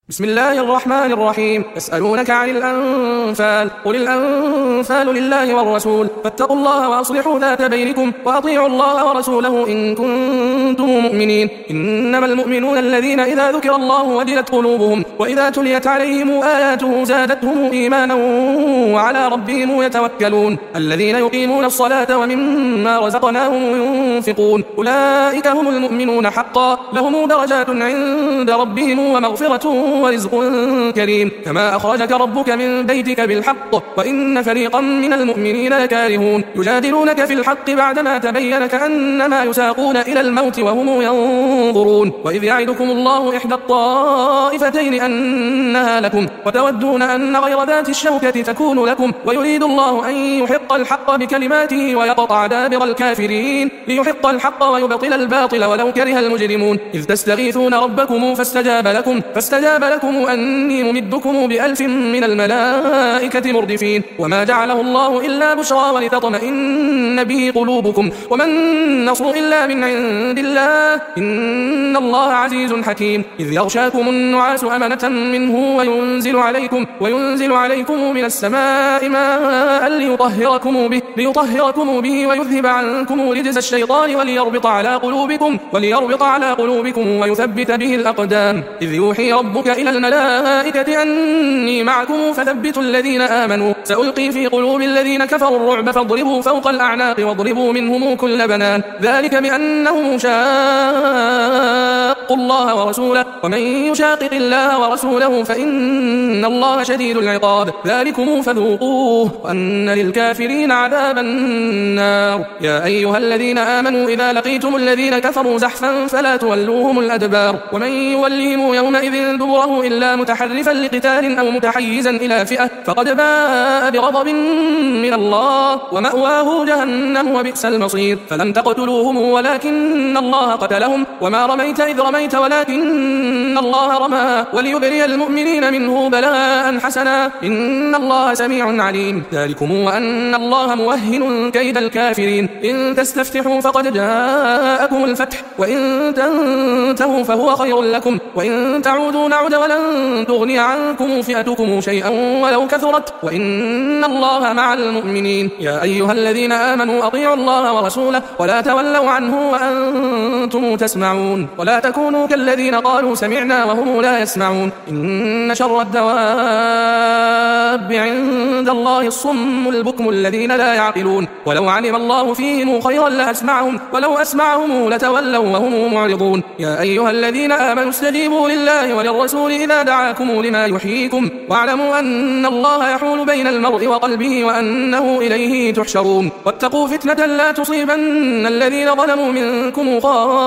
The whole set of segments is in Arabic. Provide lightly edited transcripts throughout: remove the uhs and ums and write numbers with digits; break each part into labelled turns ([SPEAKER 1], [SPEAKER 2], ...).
[SPEAKER 1] بسم الله الرحمن الرحيم. يسألونك عن الأنفال، قل الأنفال لله والرسول، فاتقوا الله وأصلحوا ذات بينكم، وأطيعوا الله ورسوله إن كنتم مؤمنين. إنما المؤمنون الذين إذا ذكر الله وجلت قلوبهم، وإذا تليت عليهم آياته زادتهم إيمانا وعلى ربهم يتوكلون. الذين يقيمون الصلاة ومما رزقناهم ينفقون، أولئك هم المؤمنون حقا، لهم درجات عند ربهم ومغفرة ورزق كريم. كما أخرجك ربك من بيتك بالحق، وإن فريقا من المؤمنين لكارهون. يجادلونك في الحق بعدما تبين كأنما يساقون إلى الموت وهم ينظرون. وإذ يعدكم الله إحدى الطائفتين أنها لكم، وتودون أن غير ذات الشوكة تكون لكم، ويريد الله أن يحق الحق بكلماته ويقطع دابر الكافرين، ليحق الحق ويبطل الباطل ولو كره المجرمون. إذ تستغيثون ربكم فاستجاب لكم أني ممدكم ب1000 من الملائكة مردفين. وما جعله الله إلا بشرى ولتطمئن به قلوبكم، وما النصر إلا من عند الله، إن الله عزيز حكيم. إذ يغشاكم النعاس أمنة منه وينزل عليكم من السماء ماء ليطهركم به ويذهب عنكم رجز الشيطان وليربط على قلوبكم ويثبت به الأقدام. إذ يوحي ربك إلى الملائكة أني معكم فثبتوا الذين آمنوا، سألقي في قلوب الذين كفروا الرعب فاضربوا فوق الأعناق واضربوا منهم كل بنان، ذلك بأنهم شاقوا الله ورسوله، ومن يشاقق الله ورسوله فإن الله شديد العقاب. ذلكم فذوقوه وأن للكافرين عذاب النار. يا أيها الذين آمنوا إذا لقيتم الذين كفروا زحفا فلا تولوهم الأدبار، ومن يولهم يومئذ دبره إلا متحرفا لقتال أو متحيزا إلى فئة فقد باء بغضب من الله ومأواه جهنم وبئس المصير. فلم تقتلوهم ولكن الله قتلهم، وما رميت إذ رميت ولكن الله رمى، وليبري المؤمنين منه بلاء حسنا، إن الله سميع عليم. ذلكم وأن الله موهن كيد الكافرين. إن تستفتحوا فقد جاءكم الفتح، وإن تنتهوا فهو خير لكم، وإن تعودوا نعد ولن تغني عنكم فئتكم شيئا ولو كثرت، وإن الله مع المؤمنين. يا أيها الذين آمنوا أطيعوا الله ورسوله ولا تولوا عنه وأنتم تسمعون، ولا تكونوا كالذين قالوا سمعنا وهم لا يسمعون. إن شر الدواب عند الله الصم البكم الذين لا يعقلون، ولو علم الله فيهم خيرا لأسمعهم، ولو أسمعهم لتولوا وهم معرضون. يا أيها الذين آمنوا استجيبوا لله وللرسول إذا دعاكم لما يحييكم، واعلموا أن الله يحول بين المرء وقلبه وأنه إليه تحشرون. واتقوا فتنة لا تصيبن الذين ظلموا منكم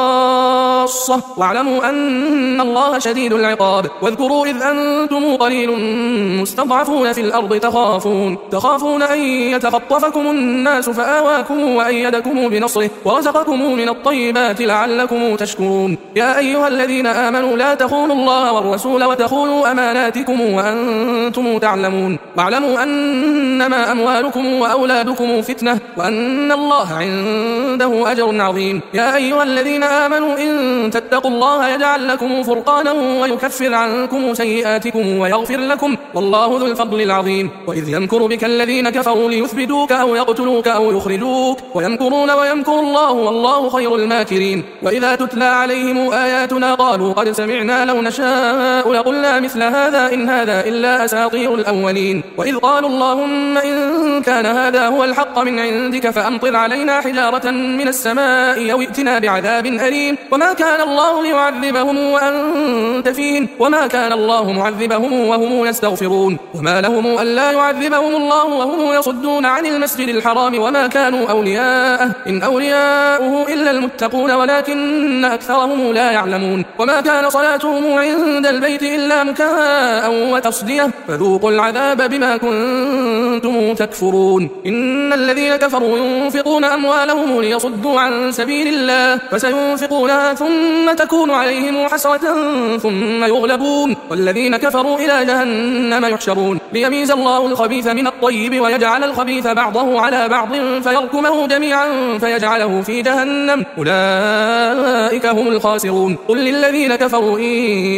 [SPEAKER 1] خاصة، واعلموا أن الله شديد العقاب. واذكروا إذ أنتم قليل مستضعفون في الأرض تخافون أن يتخطفكم الناس فآواكم وأيدكم بنصره ورزقكم من الطيبات لعلكم تشكرون. يا أيها الذين آمنوا لا تخونوا الله والرسول وتخونوا أماناتكم وأنتم تعلمون، واعلموا أنما أموالكم وأولادكم فتنة، وأن الله عنده أجر عظيم. يا أيها الذين آمنوا إن تتقوا الله يجعل لكم فرقانا ويكفر عنكم سيئاتكم ويغفر لكم، والله ذو الفضل العظيم. وإذ يمكر بك الذين كفروا ليثبتوك أو يقتلوك أو يخرجوك، ويمكرون ويمكر الله والله خير الماكرين. وإذا تتلى عليهم آياتنا قالوا قد سمعنا لو نشاء لقلنا مثل هذا إن هذا إلا أساطير الأولين. وإذ قالوا اللهم إن كان هذا هو الحق من عندك فأمطر علينا حجارة من السماء أو ائتنا بعذاب أليم. وما كان الله ليعذبهم وأنت فيهم، وما كان الله معذبهم وهم يستغفرون. وما لهم ألا يعذبهم الله وهم يصدون عن المسجد الحرام وما كانوا أولياءه إن أولياؤه إلا المتقون ولكن أكثرهم لا يعلمون. وما كان صلاتهم عند البيت إلا مكاء وتصدية، فذوقوا العذاب بما كنتم تكفرون. إن الذين كفروا ينفقون أموالهم ليصدوا عن سبيل الله فسينفقونها ثم تكون عليهم حسرة ثم يغلبون، والذين كفروا إلى جهنم يحشرون، ليميز الله الخبيث من الطيب ويجعل الخبيث بعضه على بعض فيركمه جميعا فيجعله في جهنم، أولئك هم الخاسرون. قل للذين كفروا إن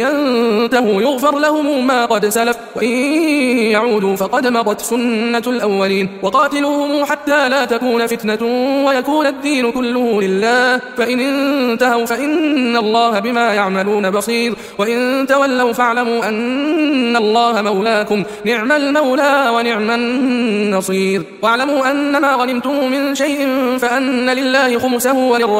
[SPEAKER 1] ينتهوا يغفر لهم ما قد سلف وإن يعودوا فقد مضت سنة الأولين وقاتلوهم حتى لا تكون فتنة ويكون الدين كله لله فإن انتهوا فإن الله بما يعملون بصير وإن تولوا فاعلموا أن الله مولاكم نعم المولى ونعم النصير واعلموا أن ما غنمتم من شيء فأن لله خمسه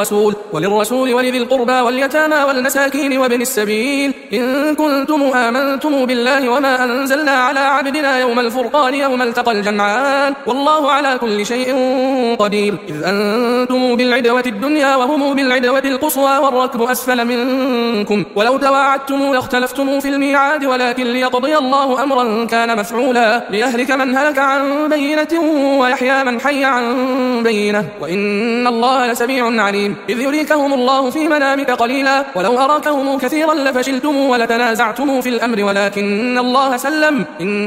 [SPEAKER 1] وللرسول ولذي القربى واليتامى والمساكين وابن السبيل إن كنتم آمنتم بالله وما أنزلنا على عبدنا يوم الفرقان يوم التقى الجمعان والله على كل شيء قدير إذ أنتم بالعدوة الدنيا وهم بالعدوة القصوى والركب أسفل منكم ولو تواعدتم لاختلفتم في الميعاد ولكن ليقضي الله أمرا كان مفعولا ليهلك من هلك عن بينة ويحيى من حي عن بينة وإن الله لسميع عليم إذ يريكهم الله في منامك قليلا ولو أراكهم كثيرا لفشلتم ولتنازعتم في الأمر ولكن الله سلم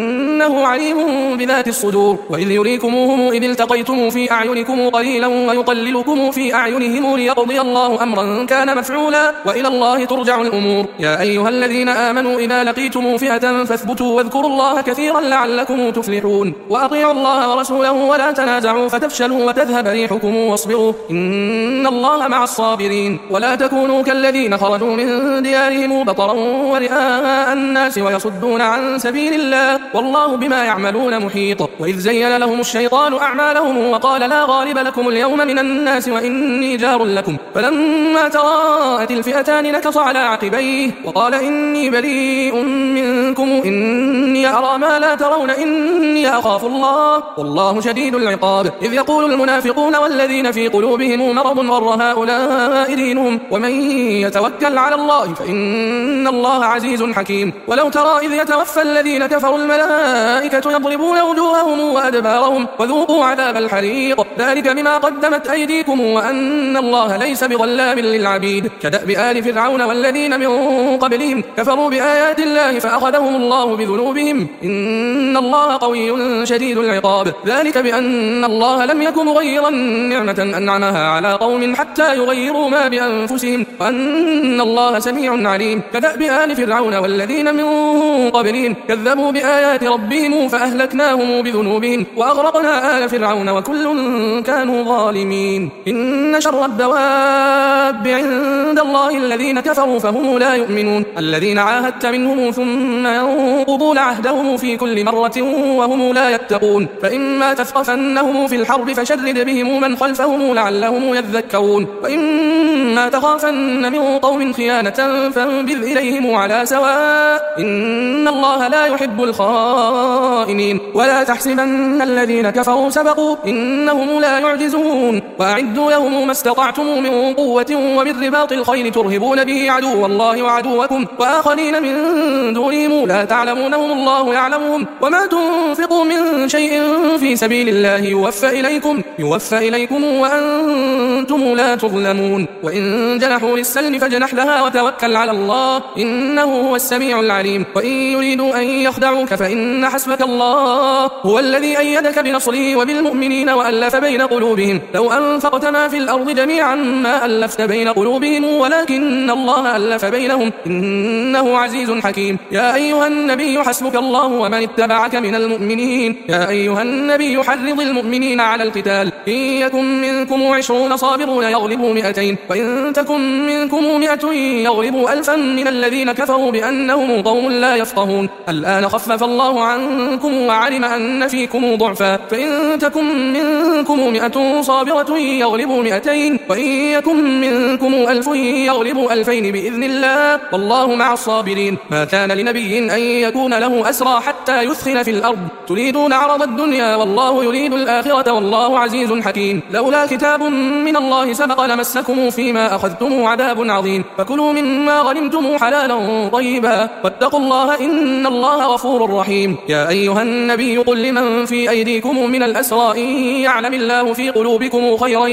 [SPEAKER 1] إنه عليم بذات الصدور وإذ يريكموهم إذ التقيتم في أعينكم قليلا ويقللكم في أعينهم ليقضي الله أمرا كان مفعولا وإلى الله ترجع الأمور يا أيها الذين آمنوا إذا لقيتم فئة فاثبتوا واذكروا الله كثيرا لعلكم تفلحون وأطيعوا الله ورسوله ولا تنازعوا فتفشلوا وتذهب ريحكم واصبروا إن الله مع الصابرين ولا تكونوا كالذين خرجوا من ديارهم بطرا ورئاء الناس ويصدون عن سبيل الله والله بما يعملون محيط وإذ زين لهم الشيطان أعمالهم وقال لا غالب لكم اليوم من الناس وإني جار لكم فلما تراءت الفئتان نكص على عقبيه وقال إني بريء منكم إني أرى ما لا ترون إني أخاف الله والله شديد العقاب إذ يقول المنافقون والذين في قلوبهم مرض غر هؤلاء دينهم ومن يتوكل على الله فإن الله عزيز حكيم ولو ترى إذ يتوفى الذين كفروا الملائكة يضربون وجوههم وأدبارهم وذوقوا عذاب الحريق ذلك بما قدمت أيديكم وأن الله ليس بظلام للعبيد كدأب آل فرعون والذين من قبلهم كفروا بآيات الله فأخذهم الله بذنوبهم إن الله قوي شديد العقاب ذلك بأن الله لم يكن مغيرا نعمة أنعمها على قوم حتى يغيروا ما بأنفسهم وأن الله سميع عليم كدأب آل فرعون والذين من قبلهم كذبوا بآيات ربهم فأهلكناهم بذنوبهم وأغرقنا آل فرعون وكل كانوا ظالمين إن شر الدواب عند الله الذين كفروا فهم لا يؤمنون الذين عاهدت منهم ثم ينقضون عهدهم في كل مرة وهم لا يتقون فإما تثقفنهم في الحرب فشرد بهم من خلفهم لعلهم يذكرون وإما تخافن من قوم خيانة فانبذ إليهم على سواء إن الله لا يحب الخائنين ولا تحسبن الذين كفروا سبقوا إنهم لا يعجزون وأعدوا لهم ما استطعتم من قوة ومن رباط الخيل ترهبون به عدو الله وعدوكم وآخرين من دونهم لا تعلمونهم الله يعلمهم وما تنفقوا من شيء في سبيل الله يوفى إليكم وأنتم لا تظلمون وإن جنحوا للسلم فاجنح لها وتوكل على الله إنه هو السميع العليم وإن يريدوا أن يخدعوك فإن حسبك الله هو الذي أيدك بنصره وبالمؤمنين وألف بين قلوبهم لو أنفقت ما في الأرض جميعا ما ألفت بين قلوبهم ولكن الله ألف بينهم إنه عزيز حكيم يا أيها النبي حسبك الله ومن اتبعك من المؤمنين يا أيها النبي حرض المؤمنين على القتال إن يكن منكم 20 صابرون يغلبوا 200 وإن تكن منكم 100 يغلبوا 1000 من الذين كفروا بأنهم قوم لا يفقهون الآن خفف الله عنكم وعلم أن فيكم ضعفا فإن تكن منكم 100 صابرة يغلبوا 200 وإن يكن منكم 1000 يغلبوا 2000 بإذن الله والله مع الصابرين ما كان لنبي أن يكون له أسرى حتى يثخن في الأرض تريدون عرض الدنيا والله يريد الآخرة والله عزيز حكيم لولا كتاب من الله سبق لمسكم فيما أخذتم عذاب عظيم فكلوا مما غنمتم حلالا طيبا واتقوا الله إن الله غفور رحيم يا أيها النبي قل لمن في أيديكم من الأسرى إن يعلم الله في قلوبكم خيرا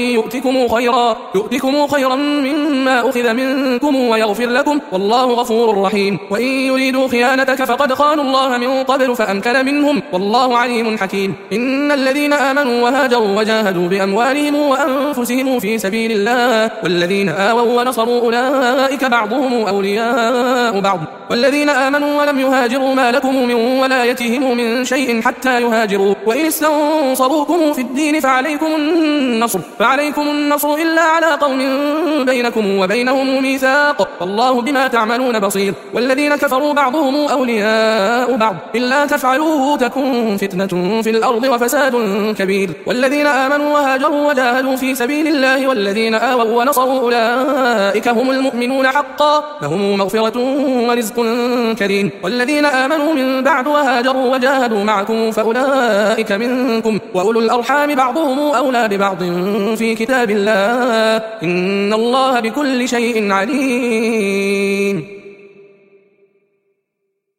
[SPEAKER 1] يؤتكم خيرا مما أخذ منكم ويغفر لكم والله غفور رحيم وإن يريدوا خيانتك فقد خانوا الله من قبل فأمكن منهم والله عليم حكيم. إن الذين آمنوا وهاجروا وجاهدوا بأموالهم وأنفسهم في سبيل الله والذين آووا ونصروا أولئك بعضهم أولياء بعض والذين آمنوا ولم يهاجروا ما لكم من ولايتهم من شيء حتى يهاجروا وإن استنصروكم في الدين فعليكم النصر إلا على قوم بينكم وبينهم ميثاق والله بما تعملون بصير. والذين كفروا بعضهم أولياء بعض إلا تفعلوه تكن فتنة في الأرض وفساد كبير. والذين آمنوا وهاجروا وجاهدوا في سبيل الله والذين آووا ونصروا أولئك هم المؤمنون حقا لهم مغفرة ورزق كريم. والذين آمنوا من بعد وهاجروا وجاهدوا معكم فأولئك منكم وأولو الأرحام بعضهم أولى ببعض في كتاب الله إن الله بكل شيء عليم.